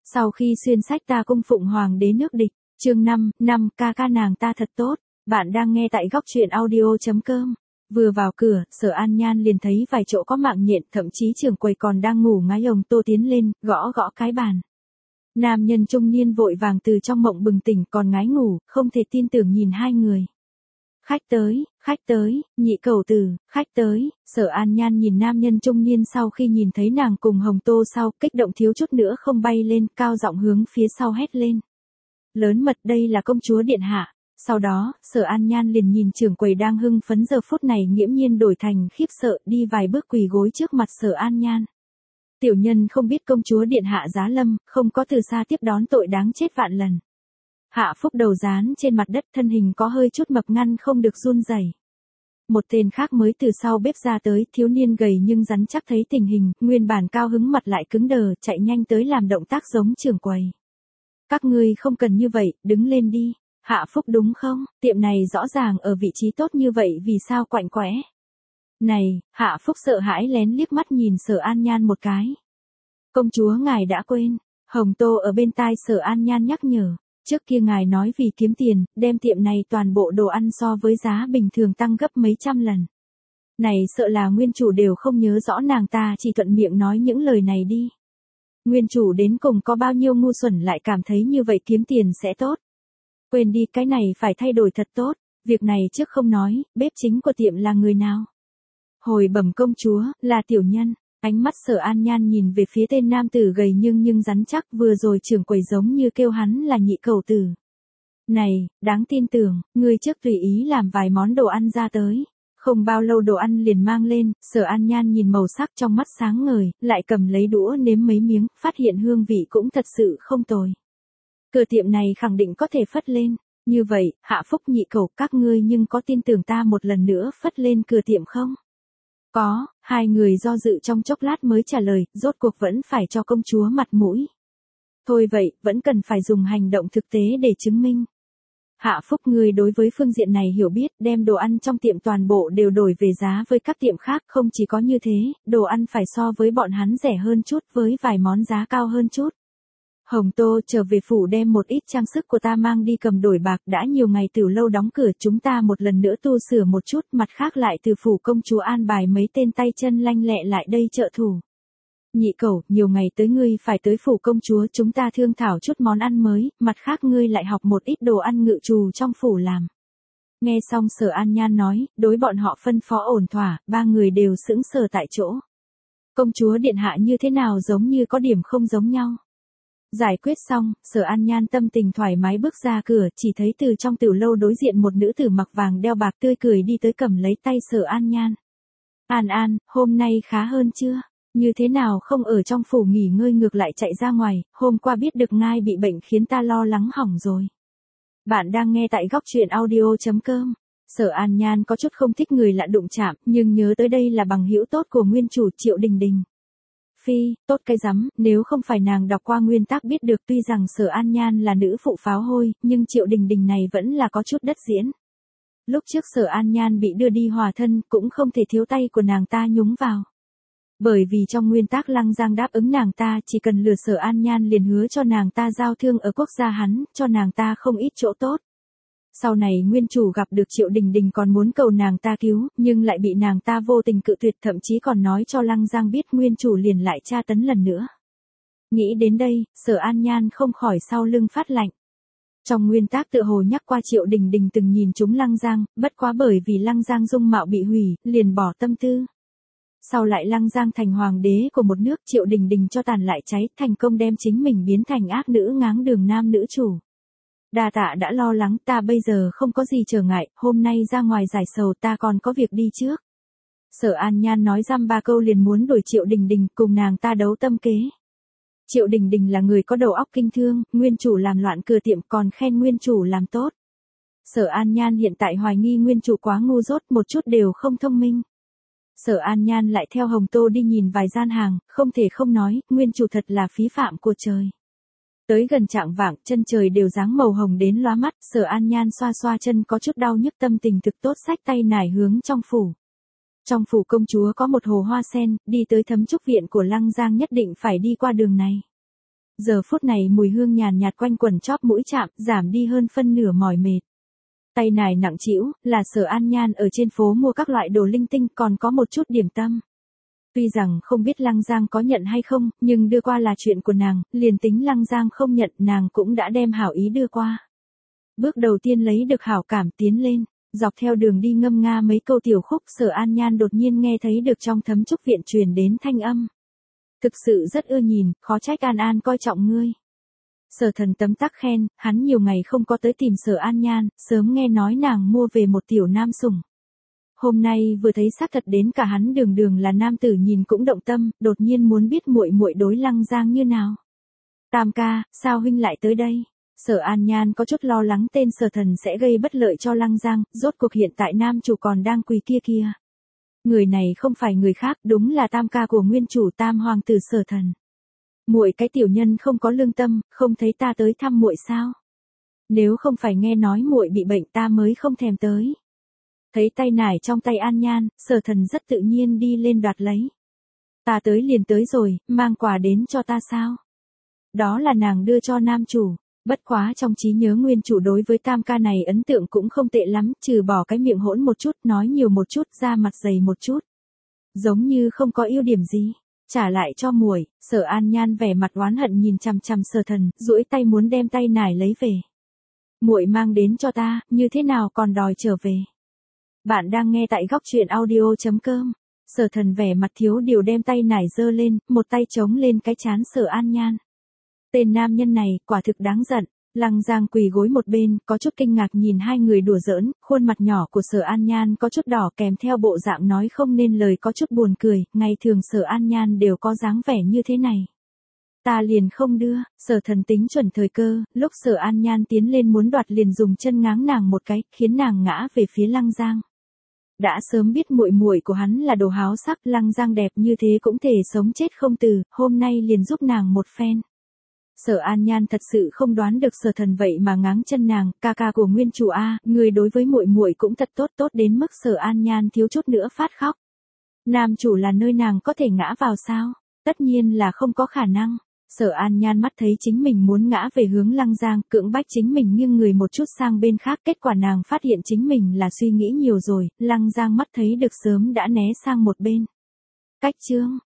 Sau khi xuyên sách ta cung phụng hoàng đế nước địch, chương 5, ca ca nàng ta thật tốt. Bạn đang nghe tại góc truyện audio.com. Vừa vào cửa, Sở An Nhan liền thấy vài chỗ có mạng nhện, thậm chí trưởng quầy còn đang ngủ ngáy. Ông Tô tiến lên, gõ gõ cái bàn. Nam nhân trung niên vội vàng từ trong mộng bừng tỉnh, còn ngái ngủ, không thể tin tưởng nhìn hai người. Khách tới, nhị cẩu tử, khách tới. Sở An Nhan nhìn nam nhân trung niên sau khi nhìn thấy nàng cùng Hồng Tô sau, kích động thiếu chút nữa không bay lên, cao giọng hướng phía sau hét lên. Lớn mật, đây là công chúa điện hạ. Sau đó, Sở An Nhan liền nhìn trưởng quầy đang hưng phấn giờ phút này nghiễm nhiên đổi thành khiếp sợ, đi vài bước quỳ gối trước mặt Sở An Nhan. Tiểu nhân không biết công chúa điện hạ giá lâm, không có từ xa tiếp đón tội đáng chết vạn lần. Hạ Phúc đầu dán trên mặt đất, thân hình có hơi chút mập ngăn không được run rẩy. Một tên khác mới từ sau bếp ra tới, thiếu niên gầy nhưng rắn chắc thấy tình hình, nguyên bản cao hứng mặt lại cứng đờ, chạy nhanh tới làm động tác giống trưởng quầy. Các ngươi không cần như vậy, đứng lên đi. Hạ Phúc đúng không? Tiệm này rõ ràng ở vị trí tốt như vậy vì sao quạnh quẽ? Này, Hạ Phúc sợ hãi lén liếc mắt nhìn Sở An Nhan một cái. Công chúa ngài đã quên. Hồng Tô ở bên tai Sở An Nhan nhắc nhở. Trước kia ngài nói vì kiếm tiền, đem tiệm này toàn bộ đồ ăn so với giá bình thường tăng gấp mấy trăm lần. Này sợ là nguyên chủ đều không nhớ rõ, nàng ta chỉ thuận miệng nói những lời này đi. Nguyên chủ đến cùng có bao nhiêu ngu xuẩn lại cảm thấy như vậy kiếm tiền sẽ tốt. Quên đi, cái này phải thay đổi thật tốt. Việc này trước không nói, bếp chính của tiệm là người nào? Hồi bẩm công chúa, là tiểu nhân. Ánh mắt Sở An Nhan nhìn về phía tên nam tử gầy nhưng rắn chắc, vừa rồi trưởng quầy giống như kêu hắn là nhị cẩu tử. Này, đáng tin tưởng, ngươi trước tùy ý làm vài món đồ ăn ra tới. Không bao lâu đồ ăn liền mang lên, Sở An Nhan nhìn màu sắc trong mắt sáng ngời, lại cầm lấy đũa nếm mấy miếng, phát hiện hương vị cũng thật sự không tồi. Cửa tiệm này khẳng định có thể phất lên. Như vậy, Hạ Phúc nhị cẩu, các ngươi nhưng có tin tưởng ta một lần nữa phất lên cửa tiệm không? Có. Hai người do dự trong chốc lát mới trả lời, rốt cuộc vẫn phải cho công chúa mặt mũi. Thôi vậy, vẫn cần phải dùng hành động thực tế để chứng minh. Hạ Phúc, ngươi đối với phương diện này hiểu biết, đem đồ ăn trong tiệm toàn bộ đều đổi về giá với các tiệm khác, không chỉ có như thế, đồ ăn phải so với bọn hắn rẻ hơn chút với vài món giá cao hơn chút. Hồng Tô, trở về phủ đem một ít trang sức của ta mang đi cầm đổi bạc, đã nhiều ngày tiểu lâu đóng cửa, chúng ta một lần nữa tu sửa một chút, mặt khác lại từ phủ công chúa an bài mấy tên tay chân lanh lẹ lại đây trợ thủ. Nhị cẩu, nhiều ngày tới ngươi phải tới phủ công chúa, chúng ta thương thảo chút món ăn mới, mặt khác ngươi lại học một ít đồ ăn ngự trù trong phủ làm. Nghe xong Sở An Nhan nói, đối bọn họ phân phó ổn thỏa, ba người đều sững sờ tại chỗ. Công chúa điện hạ như thế nào giống như có điểm không giống nhau. Giải quyết xong, Sở An Nhan tâm tình thoải mái bước ra cửa, chỉ thấy từ trong tiểu lâu đối diện một nữ tử mặc vàng đeo bạc tươi cười đi tới cầm lấy tay Sở An Nhan. An, hôm nay khá hơn chưa? Như thế nào không ở trong phủ nghỉ ngơi ngược lại chạy ra ngoài, hôm qua biết được ngai bị bệnh khiến ta lo lắng hỏng rồi. Bạn đang nghe tại góc truyện audio.com. Sở An Nhan có chút không thích người lạ đụng chạm, nhưng nhớ tới đây là bằng hữu tốt của nguyên chủ Triệu Đình Đình. Phi, tốt cái rắm, nếu không phải nàng đọc qua nguyên tác biết được tuy rằng Sở An Nhan là nữ phụ pháo hôi, nhưng Triệu Đình Đình này vẫn là có chút đất diễn. Lúc trước Sở An Nhan bị đưa đi hòa thân, cũng không thể thiếu tay của nàng ta nhúng vào. Bởi vì trong nguyên tác Lăng Giang đáp ứng nàng ta chỉ cần lừa Sở An Nhan liền hứa cho nàng ta giao thương ở quốc gia hắn, cho nàng ta không ít chỗ tốt. Sau này nguyên chủ gặp được Triệu Đình Đình còn muốn cầu nàng ta cứu, nhưng lại bị nàng ta vô tình cự tuyệt, thậm chí còn nói cho Lăng Giang biết, nguyên chủ liền lại tra tấn lần nữa. Nghĩ đến đây, Sở An Nhan không khỏi sau lưng phát lạnh. Trong nguyên tác tựa hồ nhắc qua Triệu Đình Đình từng nhìn trúng Lăng Giang, bất quá bởi vì Lăng Giang dung mạo bị hủy, liền bỏ tâm tư. Sau lại Lăng Giang thành hoàng đế của một nước, Triệu Đình Đình cho tàn lại cháy, thành công đem chính mình biến thành ác nữ ngáng đường nam nữ chủ. Đa tạ đã lo lắng, ta bây giờ không có gì trở ngại, hôm nay ra ngoài giải sầu, ta còn có việc đi trước. Sở An Nhan nói dăm ba câu liền muốn đuổi Triệu Đình Đình, cùng nàng ta đấu tâm kế. Triệu Đình Đình là người có đầu óc kinh thương, nguyên chủ làm loạn cửa tiệm còn khen nguyên chủ làm tốt. Sở An Nhan hiện tại hoài nghi nguyên chủ quá ngu dốt, một chút đều không thông minh. Sở An Nhan lại theo Hồng Tô đi nhìn vài gian hàng, không thể không nói, nguyên chủ thật là phí phạm của trời. Tới gần chạng vạng, chân trời đều dáng màu hồng đến lóa mắt, Sở An Nhan xoa xoa chân có chút đau nhức, tâm tình thực tốt, xách tay nải hướng trong phủ. Trong phủ công chúa có một hồ hoa sen, đi tới Thấm Trúc viện của Lăng Giang nhất định phải đi qua đường này. Giờ phút này mùi hương nhàn nhạt quanh quần chóp mũi chạm, giảm đi hơn phân nửa mỏi mệt. Tay nải nặng trĩu, là Sở An Nhan ở trên phố mua các loại đồ linh tinh, còn có một chút điểm tâm. Tuy rằng không biết Lăng Giang có nhận hay không, nhưng đưa qua là chuyện của nàng, liền tính Lăng Giang không nhận, nàng cũng đã đem hảo ý đưa qua. Bước đầu tiên lấy được hảo cảm tiến lên, dọc theo đường đi ngâm nga mấy câu tiểu khúc, Sở An Nhan đột nhiên nghe thấy được trong thấm trúc viện truyền đến thanh âm. Thực sự rất ưa nhìn, khó trách An An coi trọng ngươi. Sở Thần tấm tắc khen, hắn nhiều ngày không có tới tìm Sở An Nhan, sớm nghe nói nàng mua về một tiểu nam sủng. Hôm nay vừa thấy xác thật đến cả hắn đường đường là nam tử nhìn cũng động tâm, đột nhiên muốn biết muội muội đối Lăng Giang như nào. Tam ca, sao huynh lại tới đây? Sở An Nhan có chút lo lắng tên Sở Thần sẽ gây bất lợi cho Lăng Giang, rốt cuộc hiện tại nam chủ còn đang quỳ kia kia. Người này không phải người khác, đúng là tam ca của nguyên chủ Tam hoàng tử Sở Thần. Muội cái tiểu nhân không có lương tâm, không thấy ta tới thăm muội sao? Nếu không phải nghe nói muội bị bệnh ta mới không thèm tới. Thấy tay nải trong tay An Nhan, Sở Thần rất tự nhiên đi lên đoạt lấy. Ta tới liền tới rồi, mang quà đến cho ta sao? Đó là nàng đưa cho nam chủ, bất quá trong trí nhớ nguyên chủ đối với tam ca này ấn tượng cũng không tệ lắm, trừ bỏ cái miệng hỗn một chút, nói nhiều một chút, da mặt dày một chút. Giống như không có ưu điểm gì. Trả lại cho muội. Sở An Nhan vẻ mặt oán hận nhìn chằm chằm Sở Thần, duỗi tay muốn đem tay nải lấy về. Muội mang đến cho ta, như thế nào còn đòi trở về? Bạn đang nghe tại góc truyện audio.com. Sở Thần vẻ mặt thiếu điều đem tay nải giơ lên, một tay chống lên cái trán Sở An Nhan. Tên nam nhân này, quả thực đáng giận. Lăng Giang quỳ gối một bên, có chút kinh ngạc nhìn hai người đùa giỡn, khuôn mặt nhỏ của Sở An Nhan có chút đỏ kèm theo bộ dạng nói không nên lời có chút buồn cười, ngày thường Sở An Nhan đều có dáng vẻ như thế này. Ta liền không đưa, Sở Thần tính chuẩn thời cơ, lúc Sở An Nhan tiến lên muốn đoạt liền dùng chân ngáng nàng một cái, khiến nàng ngã về phía Lăng Giang. Đã sớm biết muội muội của hắn là đồ háo sắc, Lăng Giang đẹp như thế cũng thể sống chết không từ, hôm nay liền giúp nàng một phen. Sở An Nhan thật sự không đoán được Sở Thần vậy mà ngáng chân nàng, ca ca của nguyên chủ a, người đối với muội muội cũng thật tốt, tốt đến mức Sở An Nhan thiếu chút nữa phát khóc. Nam chủ là nơi nàng có thể ngã vào sao? Tất nhiên là không có khả năng. Sở An Nhan mắt thấy chính mình muốn ngã về hướng Lăng Giang, cưỡng bách chính mình nghiêng người một chút sang bên khác, kết quả nàng phát hiện chính mình là suy nghĩ nhiều rồi, Lăng Giang mắt thấy được sớm đã né sang một bên. Cách chương